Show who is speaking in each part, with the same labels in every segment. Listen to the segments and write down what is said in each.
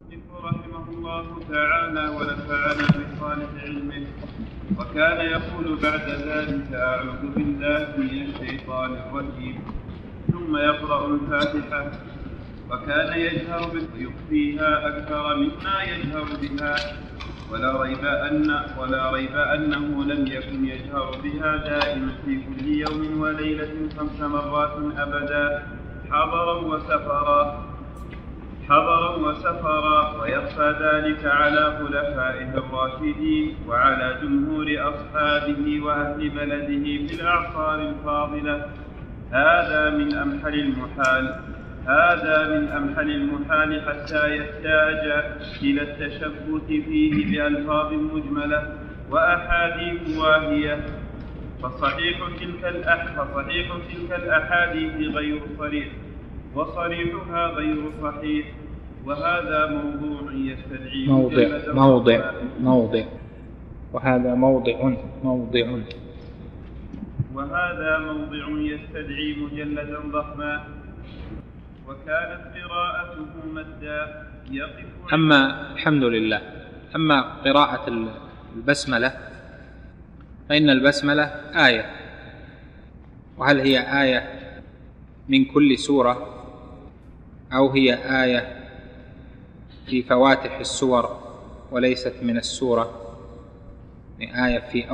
Speaker 1: رحمه الله تعالى ونفعنا بصالح علمه. وكان يقول بعد ذلك: أعوذ بالله من الشيطان الرجيم، ثم يقرأ الفاتحة. وكان يجهر ويخفيها أكثر مما يجهر بها، ولا ريب أنه لم يكن يجهر بها دائما في كل يوم وليلة 5 مرات أبدا، حضرا وسفرا. ويخفى ذلك على خلفائه الراشدين وعلى جمهور أصحابه وأهل بلده في الأعصار الفاضلة. هذا من أمحل المحال حتى يحتاج إلى التشبث فيه بألفاظ مجملة وأحاديث واهية. فصحيح تلك الأحاديث غير صريح، وصريحها غير صحيح. وهذا موضوع يستدعي يستدعي مجلدا ضخما. وكانت قراءته مدا يقف.
Speaker 2: أما الحمد لله، أما قراءة البسملة فإن البسملة آية. وهل هي آية من كل سورة أو هي آية في فواتح السور وليست من السورة؟ آية في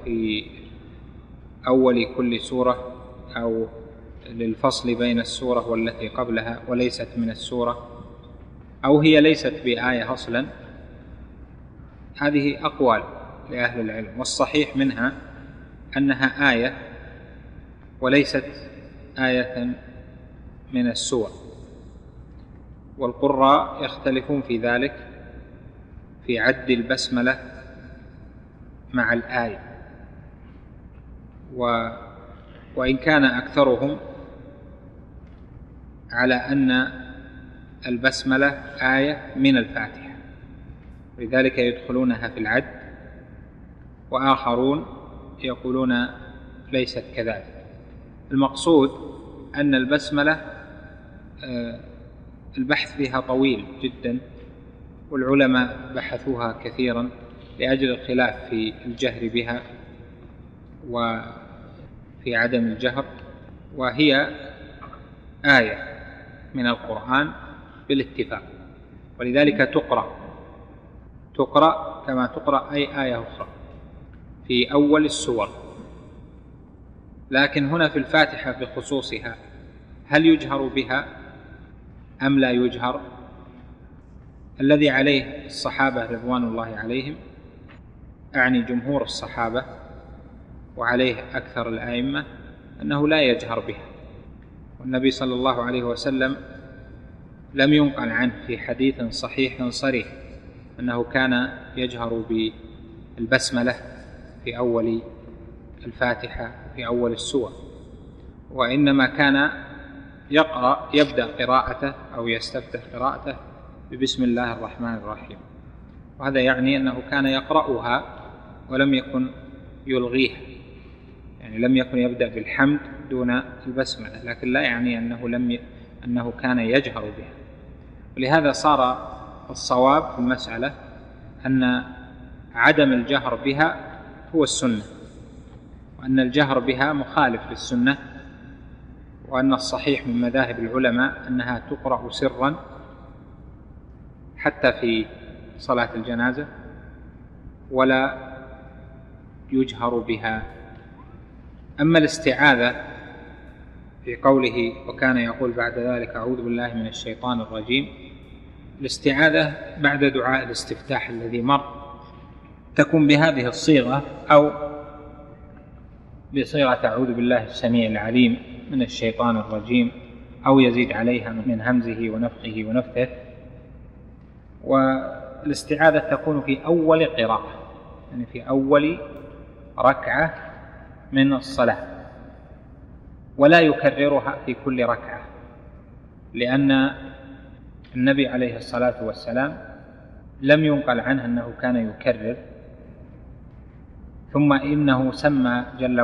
Speaker 2: أول كل سورة، أو للفصل بين السورة والتي قبلها وليست من السورة، أو هي ليست بآية أصلا. هذه أقوال لأهل العلم، والصحيح منها أنها آية وليست آية من السور. والقراء يختلفون في ذلك في عد البسملة مع الآية، وإن كان أكثرهم على أن البسملة آية من الفاتحة، لذلك يدخلونها في العد، وآخرون يقولون ليست كذلك. المقصود أن البسملة البحث فيها طويل جدا، والعلماء بحثوها كثيرا لأجل الخلاف في الجهر بها وفي عدم الجهر. وهي آية من القرآن بالاتفاق، ولذلك تقرأ كما تقرأ أي آية أخرى في أول السور. لكن هنا في الفاتحة بخصوصها هل يجهر بها أم لا يجهر؟ الذي عليه الصحابة رضوان الله عليهم، أعني جمهور الصحابة وعليه أكثر الأئمة، أنه لا يجهر بها. والنبي صلى الله عليه وسلم لم ينقل عنه في حديث صحيح صريح أنه كان يجهر بالبسملة في أول الفاتحة في أول السور، وإنما كان يبدأ قراءته أو يستفتح قراءته ببسم الله الرحمن الرحيم. وهذا يعني أنه كان يقرأها ولم يكن يلغيها، يعني لم يكن يبدأ بالحمد دون البسملة، لكن لا يعني أنه كان يجهر بها. ولهذا صار الصواب في المسألة أن عدم الجهر بها هو السنة، وأن الجهر بها مخالف للسنة، وأن الصحيح من مذاهب العلماء أنها تقرأ سرا حتى في صلاة الجنازة ولا يجهر بها. أما الاستعاذة في قوله وكان يقول بعد ذلك أعوذ بالله من الشيطان الرجيم، الاستعاذة بعد دعاء الاستفتاح الذي مر تكون بهذه الصيغة أو بصيغة أعوذ بالله السميع العليم من الشيطان الرجيم، أو يزيد عليها من همزه ونفخه ونفثه. والاستعاذة تكون في أول قراءة، يعني في أول ركعة من الصلاة، ولا يكررها في كل ركعة، لأن النبي عليه الصلاة والسلام لم ينقل عنه أنه كان يكرر. ثم إنه سمى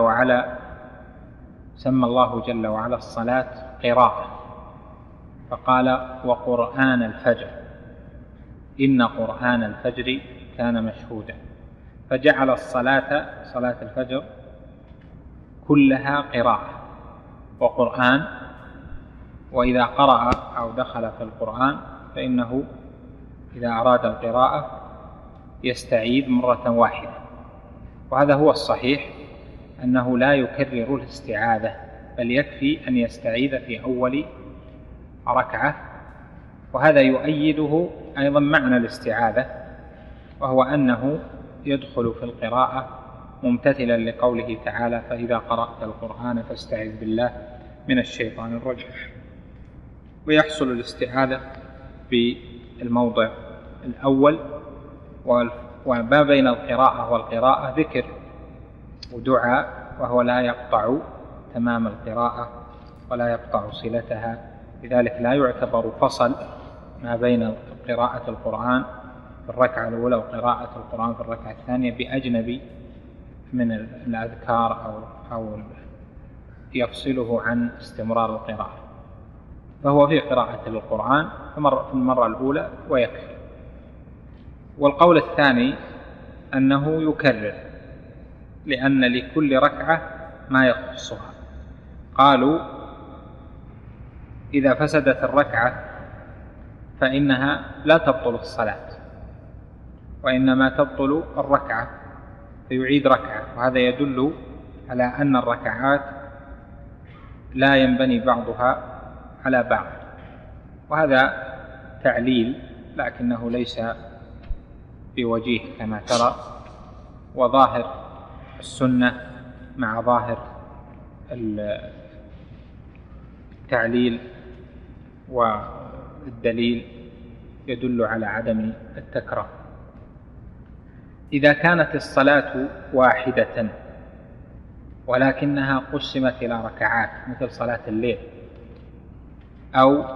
Speaker 2: الله جل وعلا الصلاة قراءة، فقال وقرآن الفجر، إن قرآن الفجر كان مشهودا، فجعل صلاة الفجر كلها قراءة وقرآن، وإذا قرأ أو دخل في القرآن فإنه إذا أراد القراءة يستعيد مرة واحدة. وهذا هو الصحيح، أنه لا يكرر الاستعاذة، بل يكفي أن يستعيذ في أول ركعة. وهذا يؤيده أيضا معنى الاستعاذة، وهو أنه يدخل في القراءة ممتثلا لقوله تعالى: فإذا قرأت القرآن فاستعذ بالله من الشيطان الرجيم. ويحصل الاستعاذة في الموضع الأول، وما بين القراءة والقراءة ذكر ودعاء، وهو لا يقطع تمام القراءة ولا يقطع صلتها، لذلك لا يعتبر فصل ما بين قراءة القرآن في الركعة الأولى وقراءة القرآن في الركعة الثانية بأجنبي من الأذكار أو يفصله عن استمرار القراءة، فهو في قراءة القرآن في المرة الأولى ويكفي. والقول الثاني أنه يكرر، لأن لكل ركعة ما يخصها. قالوا: إذا فسدت الركعة فإنها لا تبطل الصلاة، وإنما تبطل الركعة، فيعيد ركعة. وهذا يدل على أن الركعات لا ينبني بعضها على بعض، وهذا تعليل لكنه ليس بوجيه كما ترى. وظاهر السنة مع ظاهر التعليل والدليل يدل على عدم التكرار. إذا كانت الصلاة واحدة ولكنها قسمت إلى ركعات مثل صلاة الليل، أو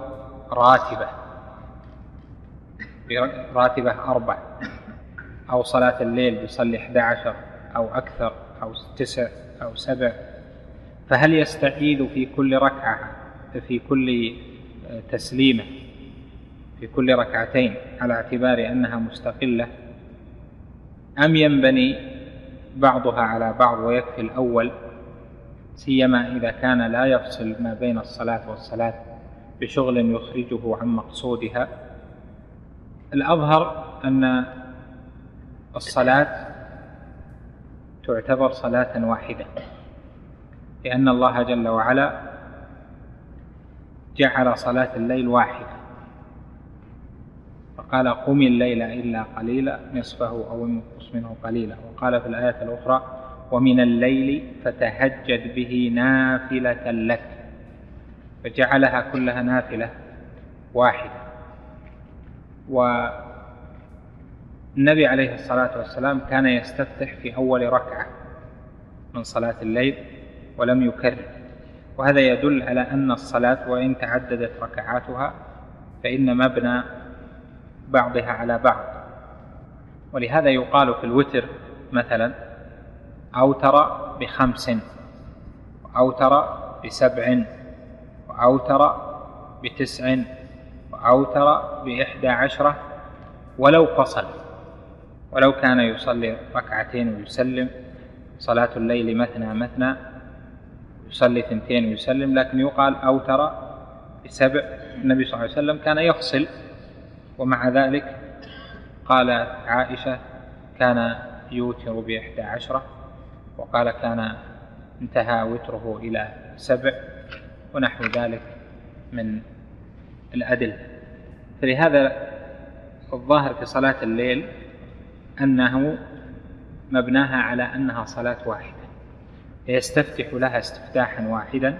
Speaker 2: راتبة 4، أو صلاة الليل يصلي 11 أو أكثر أو 9 أو 7، فهل يستعيذ في كل ركعة في كل تسليمة في كل ركعتين على اعتبار أنها مستقلة، أم ينبني بعضها على بعض ويكفي الأول، سيما إذا كان لا يفصل ما بين الصلاة والصلاة بشغل يخرجه عن مقصودها؟ الأظهر أن الصلاة تعتبر صلاة واحدة، لأن الله جل وعلا جعل صلاة الليل واحدة، فقال: قم الليل إلا قليلا نصفه أو انقص منه قليلا. وقال في الآية الأخرى: ومن الليل فتهجد به نافلة لك، فجعلها كلها نافلة واحدة. والنبي عليه الصلاة والسلام كان يستفتح في أول ركعة من صلاة الليل ولم يكرر، وهذا يدل على أن الصلاة وإن تعددت ركعاتها فإن مبنى بعضها على بعض. ولهذا يقال في الوتر مثلا: أوتر ب5، وأوتر ب7، وأوتر ب9، وأوتر ب11، ولو فصل، ولو كان يصلي ركعتين ويسلم، صلاة الليل مثنى مثنى، يصلي 2 ويسلم، لكن يقال أوتر ب7. النبي صلى الله عليه وسلم كان يفصل، ومع ذلك قال عائشة: كان يوتر ب11، وقال: كان انتهى وتره إلى 7، ونحو ذلك من الأدلة. فلهذا الظاهر في صلاة الليل أنه مبناها على أنها صلاة واحدة، يستفتح لها استفتاحا واحدا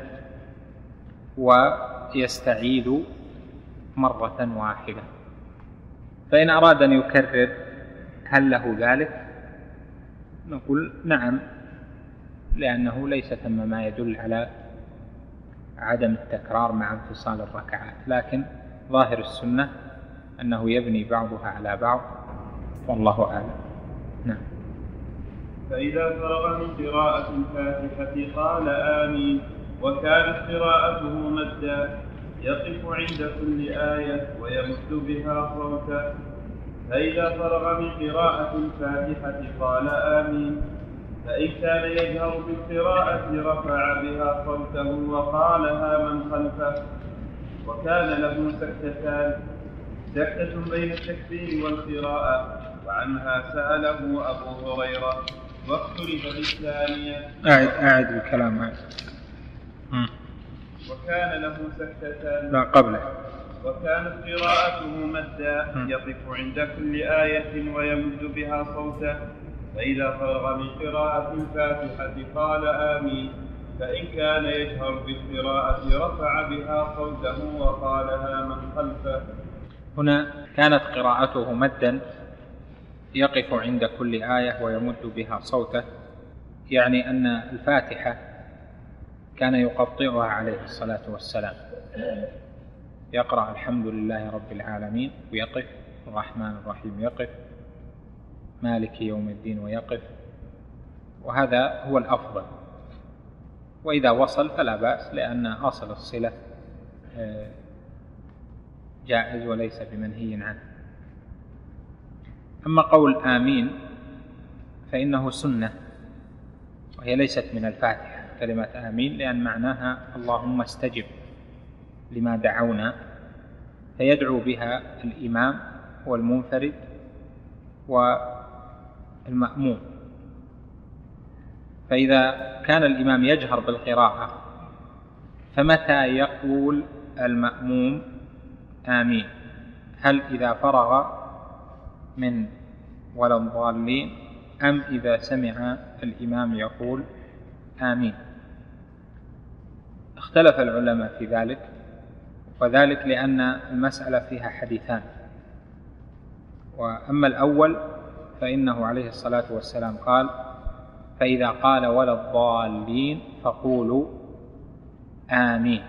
Speaker 2: ويستعيذ مرة واحدة. فإن أراد أن يكرر هل له ذلك؟ نقول نعم، لأنه ليس ثم ما يدل على عدم التكرار مع انفصال الركعات، لكن ظاهر السنة أنه يبني بعضها على بعض، والله أعلم. نعم.
Speaker 1: فإذا فرغ من قراءة الفاتحة قال آمين، وكانت قراءته مدا، يقف عند كل آية ويمد بها صوتا، فإذا فرغ من قراءة الفاتحة قال آمين. فإن كان يجهر بالقراءة رفع بها صوته وقالها من خلفه. وكان له سكتتان، سكتة بين التكبير والقراءة، وعنها سأله أبو هريرة واختلف في الثانية.
Speaker 2: أعد الكلام.
Speaker 1: وكان له سكتتان،
Speaker 2: لا قبله.
Speaker 1: وكانت قراءته مدا يقف عند كل آية ويمد بها صوته. فإذا فرغ من قراءة الفاتحة قال آمين. فإن كان يجهر بالقراءة رفع بها صوته وقالها من خلفه.
Speaker 2: هنا كانت قراءته مدا يقف عند كل آية ويمد بها صوته، يعني أن الفاتحة كان يقطعها عليه الصلاة والسلام، يقرأ الحمد لله رب العالمين ويقف، الرحمن الرحيم يقف، مالك يوم الدين ويقف، وهذا هو الأفضل. وإذا وصل فلا بأس، لأن أصل الصلة جائز وليس بمنهي عنه. أما قول آمين فإنه سنة، وهي ليست من الفاتحة كلمة آمين، لأن معناها اللهم استجب لما دعونا، فيدعو بها الإمام والمنفرد والمأموم. فإذا كان الإمام يجهر بالقراءة فمتى يقول المأموم آمين؟ هل إذا فرغ من ولا الضالين أم إذا سمع الإمام يقول آمين؟ اختلف العلماء في ذلك، وذلك لأن المسألة فيها حديثان. وأما الأول فإنه عليه الصلاة والسلام قال: فإذا قال ولا الضالين فقولوا آمين.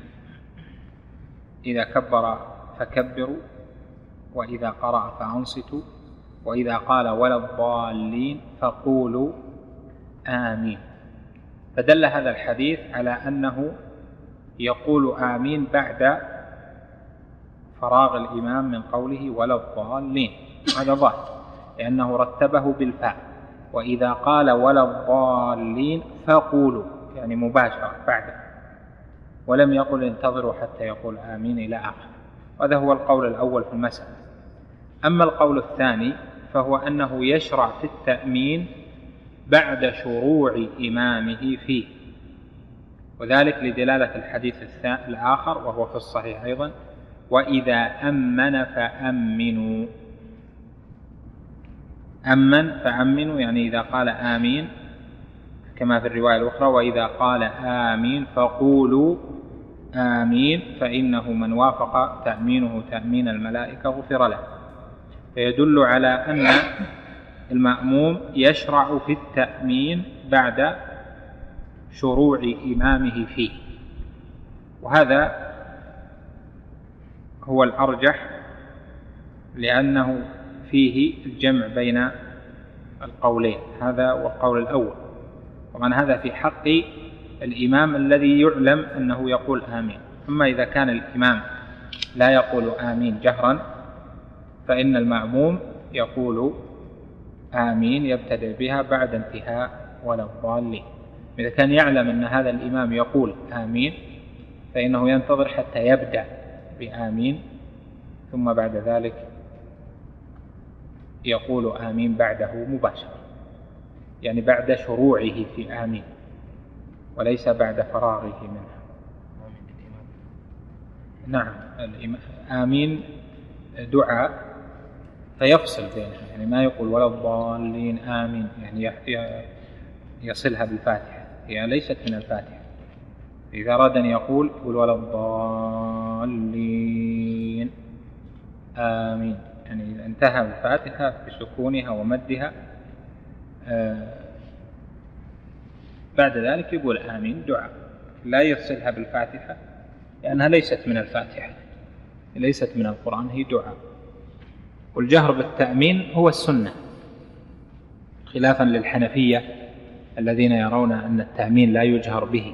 Speaker 2: إذا كبر فكبروا، وإذا قرأ فأنصتوا، وإذا قال ولا الضالين فقولوا آمين. فدل هذا الحديث على أنه يقول آمين بعد فراغ الإمام من قوله ولا الضالين. هذا ظاهر، لأنه رتبه بالفاء، وإذا قال ولا الضالين فقولوا، يعني مباشرة بعده، ولم يقل انتظروا حتى يقول آمين إلى آخر. وهذا هو القول الأول في المسألة. أما القول الثاني فهو أنه يشرع في التأمين بعد شروع إمامه فيه، وذلك لدلالة الحديث الآخر وهو في الصحيح أيضا: وإذا أمن فأمنوا. أمن فأمنوا يعني إذا قال آمين، كما في الرواية الأخرى: وإذا قال آمين فقولوا آمين، فإنه من وافق تأمينه تأمين الملائكة غفر له. فيدل على أن المأموم يشرع في التأمين بعد شروع إمامه فيه، وهذا هو الأرجح، لأنه فيه الجمع بين القولين، هذا والقول الأول. طبعا هذا في حق الإمام الذي يعلم أنه يقول آمين. أما إذا كان الإمام لا يقول آمين جهرا فإن المأموم يقول آمين، يبتدئ بها بعد انتهاء ولا الضالين. إذا كان يعلم أن هذا الإمام يقول آمين فإنه ينتظر حتى يبدأ بآمين، ثم بعد ذلك يقول آمين بعده مباشرة، يعني بعد شروعه في آمين وليس بعد فراغه منها. نعم، آمين دعاء فيفصل بينها، يعني ما يقول ولا الضالين آمين، يعني يصلها بالفاتحة، هي ليست من الفاتحة. إذا أراد أن يقول ولا الضالين آمين، يعني إذا انتهى الفاتحة بسكونها ومدها بعد ذلك يقول آمين دعاء، لا يصلها بالفاتحة لأنها ليست من الفاتحة، ليست من القرآن، هي دعاء. والجهر بالتأمين هو السنة، خلافا للحنفية الذين يرون أن التأمين لا يجهر به.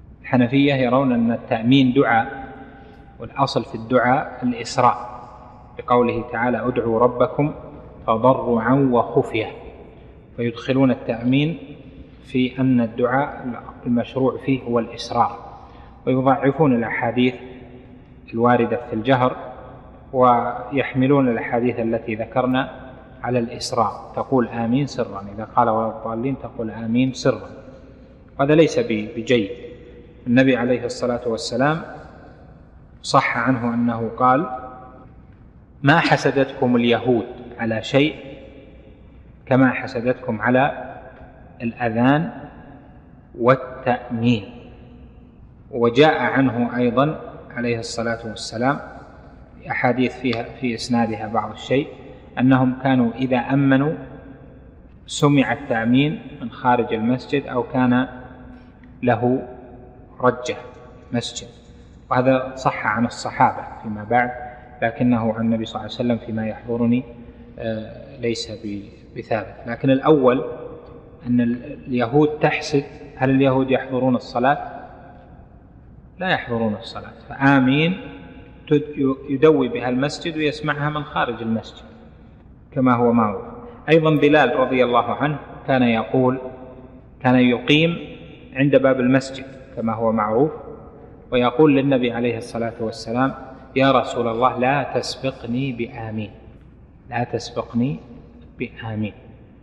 Speaker 2: الحنفية يرون أن التأمين دعاء، والأصل في الدعاء الإسراء، بقوله تعالى ادعوا ربكم تضرعا وخفية، فيدخلون التأمين في أن الدعاء المشروع فيه هو الإسرار، ويضعفون الأحاديث الواردة في الجهر، ويحملون الأحاديث التي ذكرنا على الإسرار، تقول آمين سرا، إذا قال ولا الضالين تقول آمين سرا، هذا ليس بجيد. النبي عليه الصلاة والسلام صح عنه أنه قال ما حسدتكم اليهود على شيء كما حسدتكم على الأذان والتأمين. وجاء عنه أيضا عليه الصلاة والسلام أحاديث فيها في إسنادها بعض الشيء أنهم كانوا إذا أمنوا سمع التأمين من خارج المسجد أو كان له رجة مسجد، وهذا صح عن الصحابة فيما بعد، لكنه عن النبي صلى الله عليه وسلم فيما يحضرني ليس بثابت. لكن الأول أن اليهود تحسد، هل اليهود يحضرون الصلاة؟ لا يحضرون الصلاة، فآمين يدوي بها المسجد ويسمعها من خارج المسجد كما هو معروف. أيضا بلال رضي الله عنه كان يقيم عند باب المسجد كما هو معروف، ويقول للنبي عليه الصلاة والسلام يا رسول الله لا تسبقني بآمين، لا تسبقني بآمين.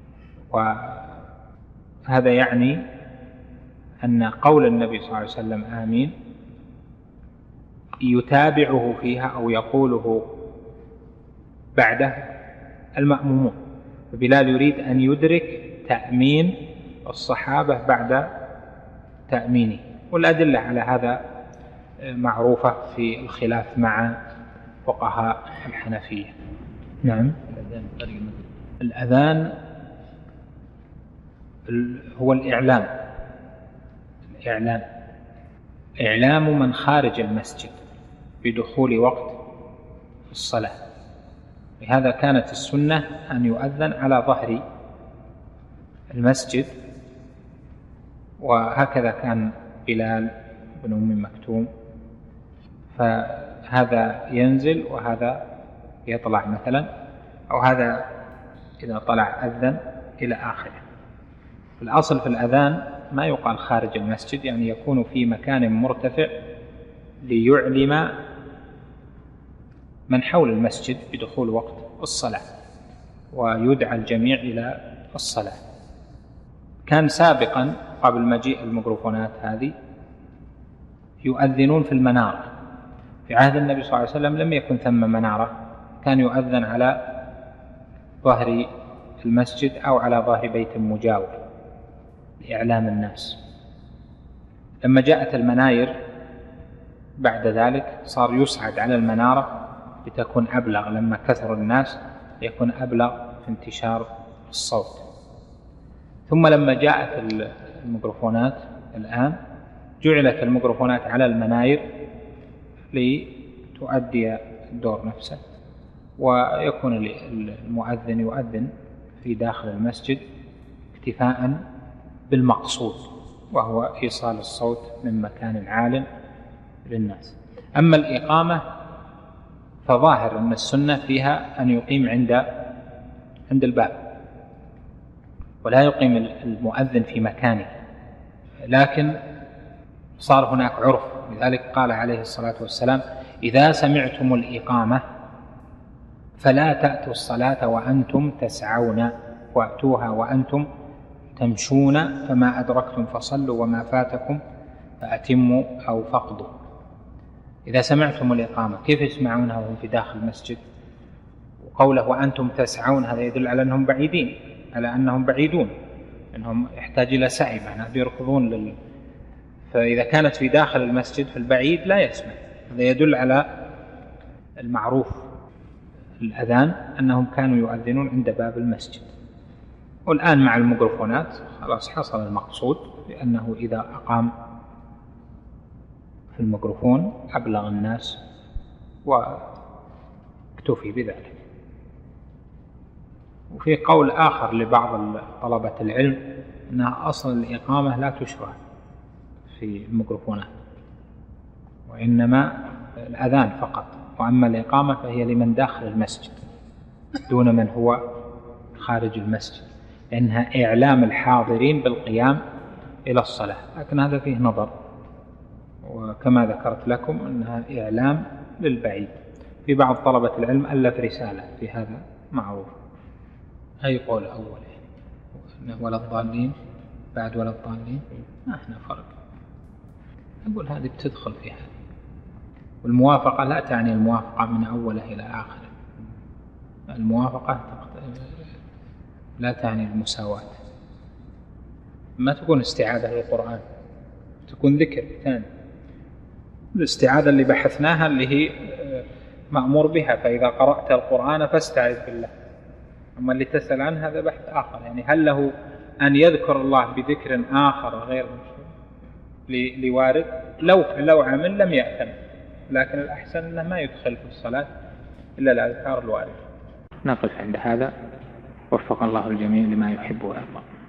Speaker 2: وهذا يعني أن قول النبي صلى الله عليه وسلم آمين يتابعه فيها أو يقوله بعده المأمومون، فبلال يريد أن يدرك تأمين الصحابة بعد تأمينه، والأدلة على هذا معروفة في الخلاف مع فقهاء الحنفية. نعم. الأذان هو إعلام من خارج المسجد بدخول وقت الصلاة، لهذا كانت السنة أن يؤذن على ظهر المسجد، وهكذا كان بلال بن أم مكتوم، فهذا ينزل وهذا يطلع مثلا، أو هذا إذا طلع أذن إلى آخره. الأصل في الأذان ما يقال خارج المسجد، يعني يكون في مكان مرتفع ليعلم من حول المسجد بدخول وقت الصلاة ويدعى الجميع إلى الصلاة. كان سابقا قبل مجيء الميكروفونات هذه يؤذنون في المنارة، في عهد النبي صلى الله عليه وسلم لم يكن ثم منارة، كان يؤذن على ظهر المسجد أو على ظهر بيت مجاور لإعلام الناس. لما جاءت المناير بعد ذلك صار يصعد على المنارة لتكون أبلغ، لما كثر الناس يكون أبلغ في انتشار الصوت. ثم لما جاءت الميكروفونات الآن جعلت الميكروفونات على المناير لتؤدي الدور نفسه، ويكون المؤذن يؤذن في داخل المسجد اكتفاء بالمقصود، وهو إيصال الصوت من مكان عال للناس. أما الإقامة فظاهر أن السنة فيها أن يقيم عند الباب، ولا يقيم المؤذن في مكانه، لكن صار هناك عرف، لذلك قال عليه الصلاة والسلام إذا سمعتم الإقامة فلا تأتوا الصلاة وأنتم تسعون، وأتوها وأنتم تمشون، فما أدركتم فصلوا وما فاتكم فأتموا أو فقدوا. إذا سمعتم الإقامة، كيف يسمعونها وهم في داخل المسجد؟ وقوله وأنتم تسعون هذا يدل على أنهم بعيدين، على أنهم بعيدون، أنهم يحتاج إلى سعي، معناه يركضون فإذا كانت في داخل المسجد فالبعيد لا يسمع. هذا يدل على المعروف الأذان أنهم كانوا يؤذنون عند باب المسجد. والآن مع الميكروفونات خلاص حصل المقصود، لأنه إذا أقام في الميكروفون أبلغ الناس واكتفي بذلك. وفي قول آخر لبعض طلبة العلم أنها أصل الإقامة لا تشرع في الميكروفونات، وإنما الأذان فقط، وأما الإقامة فهي لمن داخل المسجد دون من هو خارج المسجد، لأنها إعلام الحاضرين بالقيام إلى الصلاة، لكن هذا فيه نظر، وكما ذكرت لكم أنها إعلام للبعيد. في بعض طلبة العلم ألف رسالة في هذا معروف. هي قول أول يعني ولا الضالين بعد ولا الضالين ما هنا فرق. أقول هذه بتدخل في هذه، والموافقة لا تعني الموافقة من أوله إلى آخره، الموافقة لا تعني المساواة، ما تكون استعادة للقرآن، تكون ذكر ثاني. الاستعادة اللي بحثناها اللي هي مأمور بها، فإذا قرأت القرآن فاستعذ بالله. أما اللي تسأل عنه هذا بحث آخر، يعني هل له أن يذكر الله بذكر آخر غير لوارد؟ لو عمل لم يأثم، لكن الأحسن أنه ما يدخل في الصلاة إلا الأذكار الواردة. نقف عند هذا، وفق الله الجميع لما يحب ويرضى.